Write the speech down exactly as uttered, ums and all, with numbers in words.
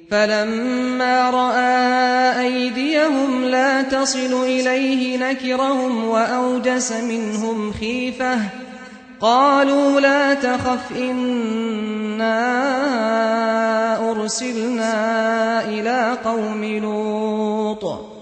فلما رأى أيديهم لا تصل إليه نكرهم وأوجس منهم خيفة قالوا لا تخف إنا أرسلنا إلى قوم لوط